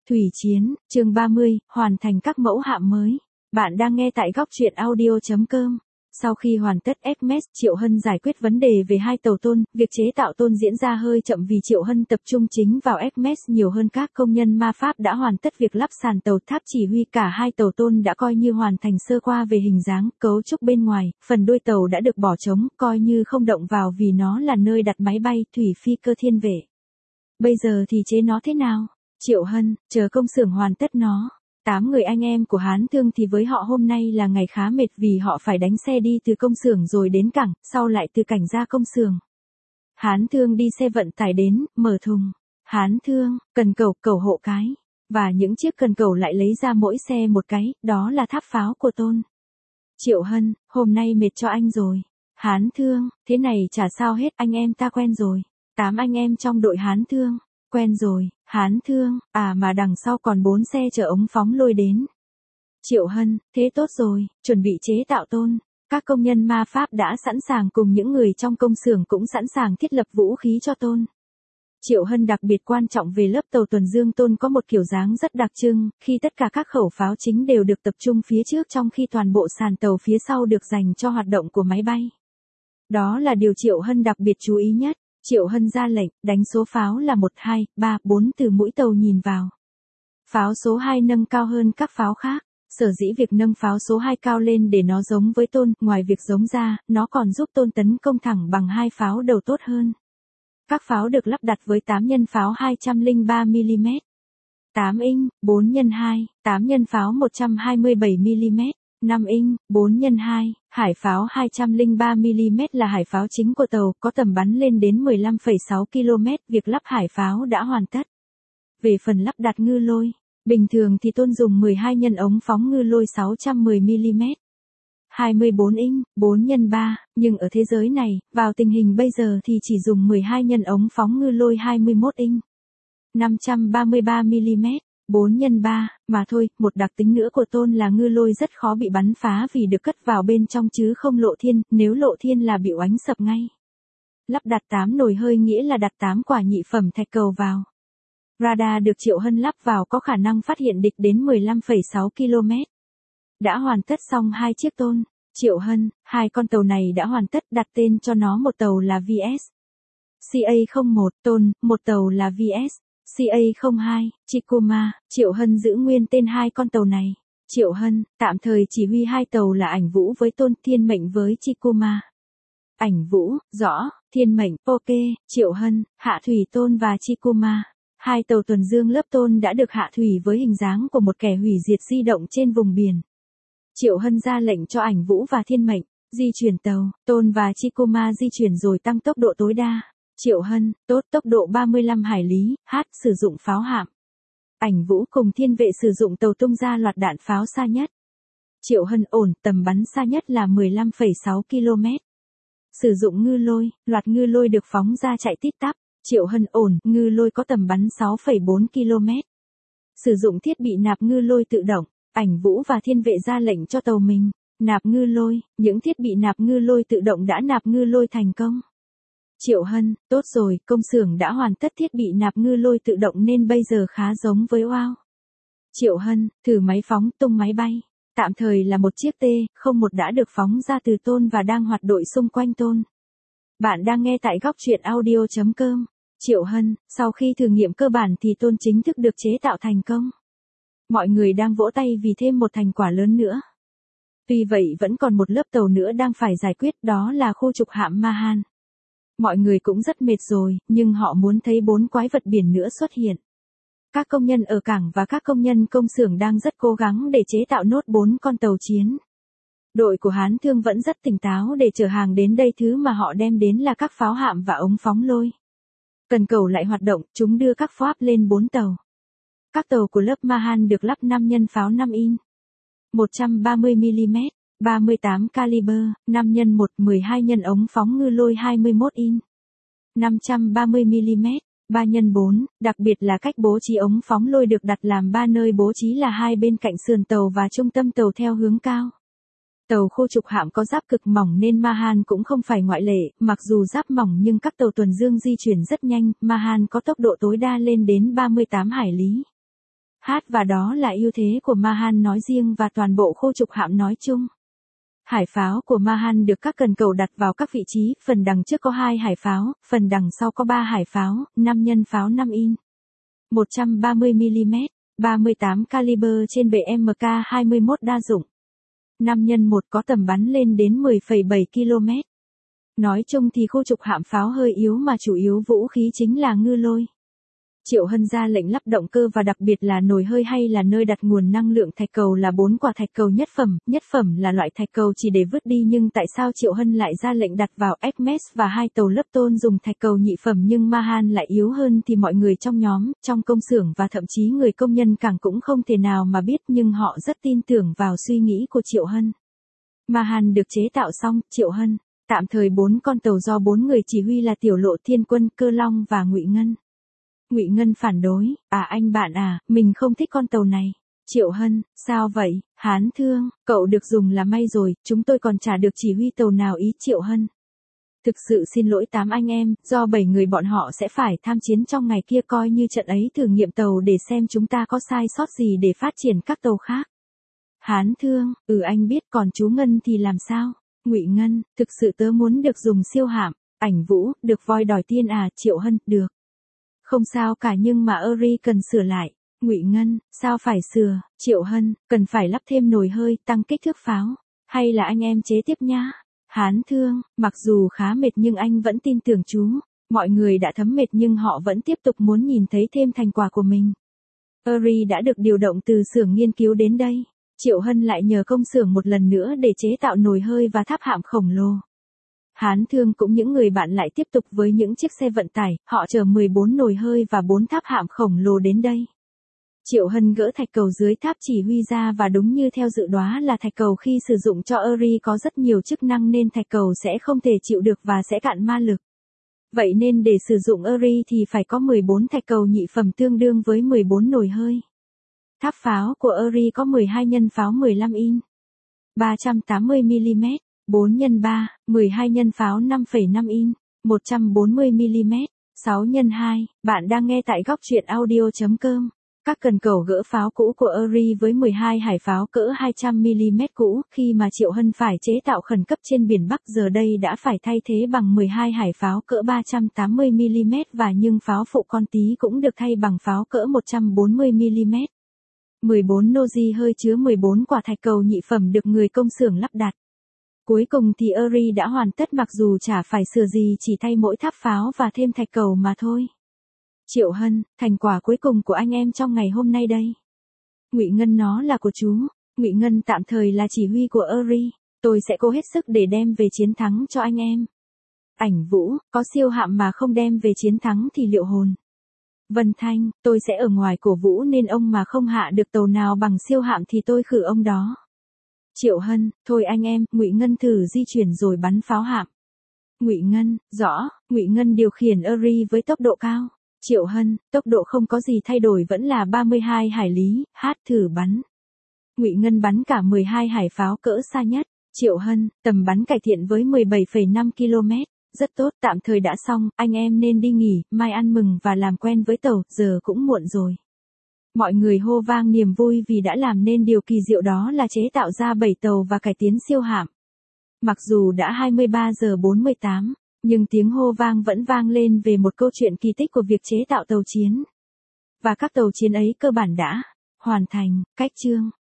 Thủy chiến, chương 30, hoàn thành các mẫu hạm mới. Bạn đang nghe tại góc truyện audio.com. Sau khi hoàn tất Hermes, Triệu Hân giải quyết vấn đề về hai tàu tôn, việc chế tạo tôn diễn ra hơi chậm vì Triệu Hân tập trung chính vào Hermes nhiều hơn các công nhân ma pháp đã hoàn tất việc lắp sàn tàu tháp chỉ huy cả hai tàu tôn đã coi như hoàn thành sơ qua về hình dáng, cấu trúc bên ngoài, phần đuôi tàu đã được bỏ trống, coi như không động vào vì nó là nơi đặt máy bay, thủy phi cơ thiên vệ. Bây giờ thì chế nó thế nào? Triệu Hân, chờ công xưởng hoàn tất nó. 8 người anh em của Hán Thương thì với họ hôm nay là ngày khá mệt vì họ phải đánh xe đi từ công xưởng rồi đến cảng, sau lại từ cảng ra công xưởng. Hán Thương đi xe vận tải đến, mở thùng. Hán Thương, cần cầu hộ cái. Và những chiếc cần cầu lại lấy ra mỗi xe một cái, đó là tháp pháo của tôn. Triệu Hân, hôm nay mệt cho anh rồi. Hán Thương, thế này chả sao hết, anh em ta quen rồi. 8 anh em trong đội Hán Thương. Quen rồi, Hán Thương, mà đằng sau còn 4 xe chở ống phóng lôi đến. Triệu Hân, thế tốt rồi, chuẩn bị chế tạo tôn. Các công nhân ma pháp đã sẵn sàng cùng những người trong công xưởng cũng sẵn sàng thiết lập vũ khí cho tôn. Triệu Hân đặc biệt quan trọng về lớp tàu tuần dương tôn có một kiểu dáng rất đặc trưng, khi tất cả các khẩu pháo chính đều được tập trung phía trước trong khi toàn bộ sàn tàu phía sau được dành cho hoạt động của máy bay. Đó là điều Triệu Hân đặc biệt chú ý nhất. Triệu Hân ra lệnh, đánh số pháo là 1, 2, 3, 4 từ mũi tàu nhìn vào. Pháo số 2 nâng cao hơn các pháo khác. Sở dĩ việc nâng pháo số 2 cao lên để nó giống với tôn, ngoài việc giống ra, nó còn giúp tôn tấn công thẳng bằng hai pháo đầu tốt hơn. Các pháo được lắp đặt với 8 nhân pháo 203mm. 8 inch, 4 x 2, 8 nhân pháo 127mm. 5 inch, 4 x 2, hải pháo 203mm là hải pháo chính của tàu, có tầm bắn lên đến 15,6 km, việc lắp hải pháo đã hoàn tất. Về phần lắp đặt ngư lôi, bình thường thì tôn dùng 12 nhân ống phóng ngư lôi 610mm. 24 inch, 4 x 3, nhưng ở thế giới này, vào tình hình bây giờ thì chỉ dùng 12 nhân ống phóng ngư lôi 21 inch. 533mm. 4 x 3, mà thôi, một đặc tính nữa của tôn là ngư lôi rất khó bị bắn phá vì được cất vào bên trong chứ không lộ thiên, nếu lộ thiên là bị oánh sập ngay. Lắp đặt 8 nồi hơi nghĩa là đặt 8 quả nhị phẩm thạch cầu vào. Radar được Triệu Hân lắp vào có khả năng phát hiện địch đến 15,6 km. Đã hoàn tất xong 2 chiếc tôn. Triệu Hân, 2 con tàu này đã hoàn tất, đặt tên cho nó, một tàu là VS CA01 tôn, một tàu là VS CA02, Chikuma. Triệu Hân giữ nguyên tên 2 con tàu này. Triệu Hân, tạm thời chỉ huy 2 tàu là Ảnh Vũ với tôn, Thiên Mệnh với Chikuma. Ảnh Vũ, rõ, Thiên Mệnh, ok, Triệu Hân, hạ thủy tôn và Chikuma. 2 tàu tuần dương lớp tôn đã được hạ thủy với hình dáng của một kẻ hủy diệt di động trên vùng biển. Triệu Hân ra lệnh cho Ảnh Vũ và Thiên Mệnh, di chuyển tàu, tôn và Chikuma di chuyển rồi tăng tốc độ tối đa. Triệu Hân, tốt, tốc độ 35 hải lý, sử dụng pháo hạm. Ảnh Vũ cùng Thiên Vệ sử dụng tàu tung ra loạt đạn pháo xa nhất. Triệu Hân ổn, tầm bắn xa nhất là 15,6 km. Sử dụng ngư lôi, loạt ngư lôi được phóng ra chạy tít tắp. Triệu Hân ổn, ngư lôi có tầm bắn 6,4 km. Sử dụng thiết bị nạp ngư lôi tự động, Ảnh Vũ và Thiên Vệ ra lệnh cho tàu mình nạp ngư lôi, những thiết bị nạp ngư lôi tự động đã nạp ngư lôi thành công. Triệu Hân, tốt rồi, công xưởng đã hoàn tất thiết bị nạp ngư lôi tự động nên bây giờ khá giống với WOW. Triệu Hân, thử máy phóng tung máy bay. Tạm thời là một chiếc T-01 đã được phóng ra từ tôn và đang hoạt động xung quanh tôn. Bạn đang nghe tại góc truyện audio.com. Triệu Hân, sau khi thử nghiệm cơ bản thì tôn chính thức được chế tạo thành công. Mọi người đang vỗ tay vì thêm một thành quả lớn nữa. Tuy vậy vẫn còn một lớp tàu nữa đang phải giải quyết, đó là khu trục hạm Mahan. Mọi người cũng rất mệt rồi, nhưng họ muốn thấy 4 quái vật biển nữa xuất hiện. Các công nhân ở cảng và các công nhân công xưởng đang rất cố gắng để chế tạo nốt 4 con tàu chiến. Đội của Hán Thương vẫn rất tỉnh táo để chở hàng đến đây, thứ mà họ đem đến là các pháo hạm và ống phóng lôi. Cần cầu lại hoạt động, chúng đưa các pháo lên 4 tàu. Các tàu của lớp Mahan được lắp 5 nhân pháo 5 inch, 130mm. 38 caliber, 5 x 1, 12 nhân ống phóng ngư lôi 21 inch, 530mm, 3 x 4, đặc biệt là cách bố trí ống phóng lôi được đặt làm 3 nơi bố trí là hai bên cạnh sườn tàu và trung tâm tàu theo hướng cao. Tàu khu trục hạm có giáp cực mỏng nên Mahan cũng không phải ngoại lệ, mặc dù giáp mỏng nhưng các tàu tuần dương di chuyển rất nhanh, Mahan có tốc độ tối đa lên đến 38 hải lý. và đó là ưu thế của Mahan nói riêng và toàn bộ khu trục hạm nói chung. Hải pháo của Mahan được các cần cầu đặt vào các vị trí, phần đằng trước có 2 hải pháo, phần đằng sau có 3 hải pháo, 5 nhân pháo 5 in. 130mm, 38 caliber trên bệ MK21 đa dụng. 5 nhân 1 có tầm bắn lên đến 10,7 km. Nói chung thì khu trục hạm pháo hơi yếu mà chủ yếu vũ khí chính là ngư lôi. Triệu Hân ra lệnh lắp động cơ và đặc biệt là nồi hơi hay là nơi đặt nguồn năng lượng thạch cầu là 4 quả thạch cầu nhất phẩm là loại thạch cầu chỉ để vứt đi nhưng tại sao Triệu Hân lại ra lệnh đặt vào Hermes và 2 tàu lớp tôn dùng thạch cầu nhị phẩm nhưng Mahan lại yếu hơn thì mọi người trong nhóm, trong công xưởng và thậm chí người công nhân càng cũng không thể nào mà biết nhưng họ rất tin tưởng vào suy nghĩ của Triệu Hân. Mahan được chế tạo xong, Triệu Hân, tạm thời 4 con tàu do 4 người chỉ huy là Tiểu Lộ, Thiên Quân, Cơ Long và Ngụy Ngân. Ngụy Ngân phản đối, anh bạn mình không thích con tàu này. Triệu Hân, sao vậy, Hán Thương, cậu được dùng là may rồi, chúng tôi còn chả được chỉ huy tàu nào ý. Triệu Hân. Thực sự xin lỗi 8 anh em, do 7 người bọn họ sẽ phải tham chiến trong ngày kia coi như trận ấy thử nghiệm tàu để xem chúng ta có sai sót gì để phát triển các tàu khác. Hán Thương, anh biết còn chú Ngân thì làm sao? Ngụy Ngân, thực sự tớ muốn được dùng siêu hạm. Ảnh Vũ, được voi đòi tiên Triệu Hân, được. Không sao cả nhưng mà Eri cần sửa lại. Ngụy Ngân, sao phải sửa? Triệu Hân, cần phải lắp thêm nồi hơi, tăng kích thước pháo. Hay là anh em chế tiếp nhá? Hán Thương, mặc dù khá mệt nhưng anh vẫn tin tưởng chú. Mọi người đã thấm mệt nhưng họ vẫn tiếp tục muốn nhìn thấy thêm thành quả của mình. Eri đã được điều động từ xưởng nghiên cứu đến đây. Triệu Hân lại nhờ công xưởng một lần nữa để chế tạo nồi hơi và tháp hạm khổng lồ. Hán Thương cũng những người bạn lại tiếp tục với những chiếc xe vận tải, họ chở 14 nồi hơi và 4 tháp hạm khổng lồ đến đây. Triệu Hân gỡ thạch cầu dưới tháp chỉ huy ra và đúng như theo dự đoán là thạch cầu khi sử dụng cho Eri có rất nhiều chức năng nên thạch cầu sẽ không thể chịu được và sẽ cạn ma lực. Vậy nên để sử dụng Eri thì phải có 14 thạch cầu nhị phẩm tương đương với 14 nồi hơi. Tháp pháo của Eri có 12 nhân pháo 15 in. 380mm. 4 x 3, 12 nhân pháo 5,5 in, 140mm, 6 x 2, bạn đang nghe tại góc truyện audio.com. Các cần cầu gỡ pháo cũ của Eri với 12 hải pháo cỡ 200mm cũ khi mà Triệu Hân phải chế tạo khẩn cấp trên biển Bắc giờ đây đã phải thay thế bằng 12 hải pháo cỡ 380mm và nhưng pháo phụ con tí cũng được thay bằng pháo cỡ 140mm. 14 nozi hơi chứa 14 quả thạch cầu nhị phẩm được người công xưởng lắp đặt. Cuối cùng thì Eri đã hoàn tất mặc dù chả phải sửa gì chỉ thay mỗi tháp pháo và thêm thạch cầu mà thôi. Triệu Hân, thành quả cuối cùng của anh em trong ngày hôm nay đây. Ngụy Ngân, nó là của chú. Ngụy Ngân tạm thời là chỉ huy của Eri. Tôi sẽ cố hết sức để đem về chiến thắng cho anh em. Ảnh Vũ, có siêu hạm mà không đem về chiến thắng thì liệu hồn. Vân Thanh, tôi sẽ ở ngoài cổ vũ nên ông mà không hạ được tàu nào bằng siêu hạm thì tôi khử ông đó. Triệu Hân, thôi anh em, Ngụy Ngân thử di chuyển rồi bắn pháo hạm. Ngụy Ngân, rõ, Ngụy Ngân điều khiển Eri với tốc độ cao. Triệu Hân, tốc độ không có gì thay đổi vẫn là 32 hải lý, thử bắn. Ngụy Ngân bắn cả 12 hải pháo cỡ xa nhất. Triệu Hân, tầm bắn cải thiện với 17,5 km. Rất tốt, tạm thời đã xong, anh em nên đi nghỉ, mai ăn mừng và làm quen với tàu, giờ cũng muộn rồi. Mọi người hô vang niềm vui vì đã làm nên điều kỳ diệu đó là chế tạo ra 7 tàu và cải tiến siêu hạm. Mặc dù đã 23 giờ 48, nhưng tiếng hô vang vẫn vang lên về một câu chuyện kỳ tích của việc chế tạo tàu chiến. Và các tàu chiến ấy cơ bản đã hoàn thành. Cách chương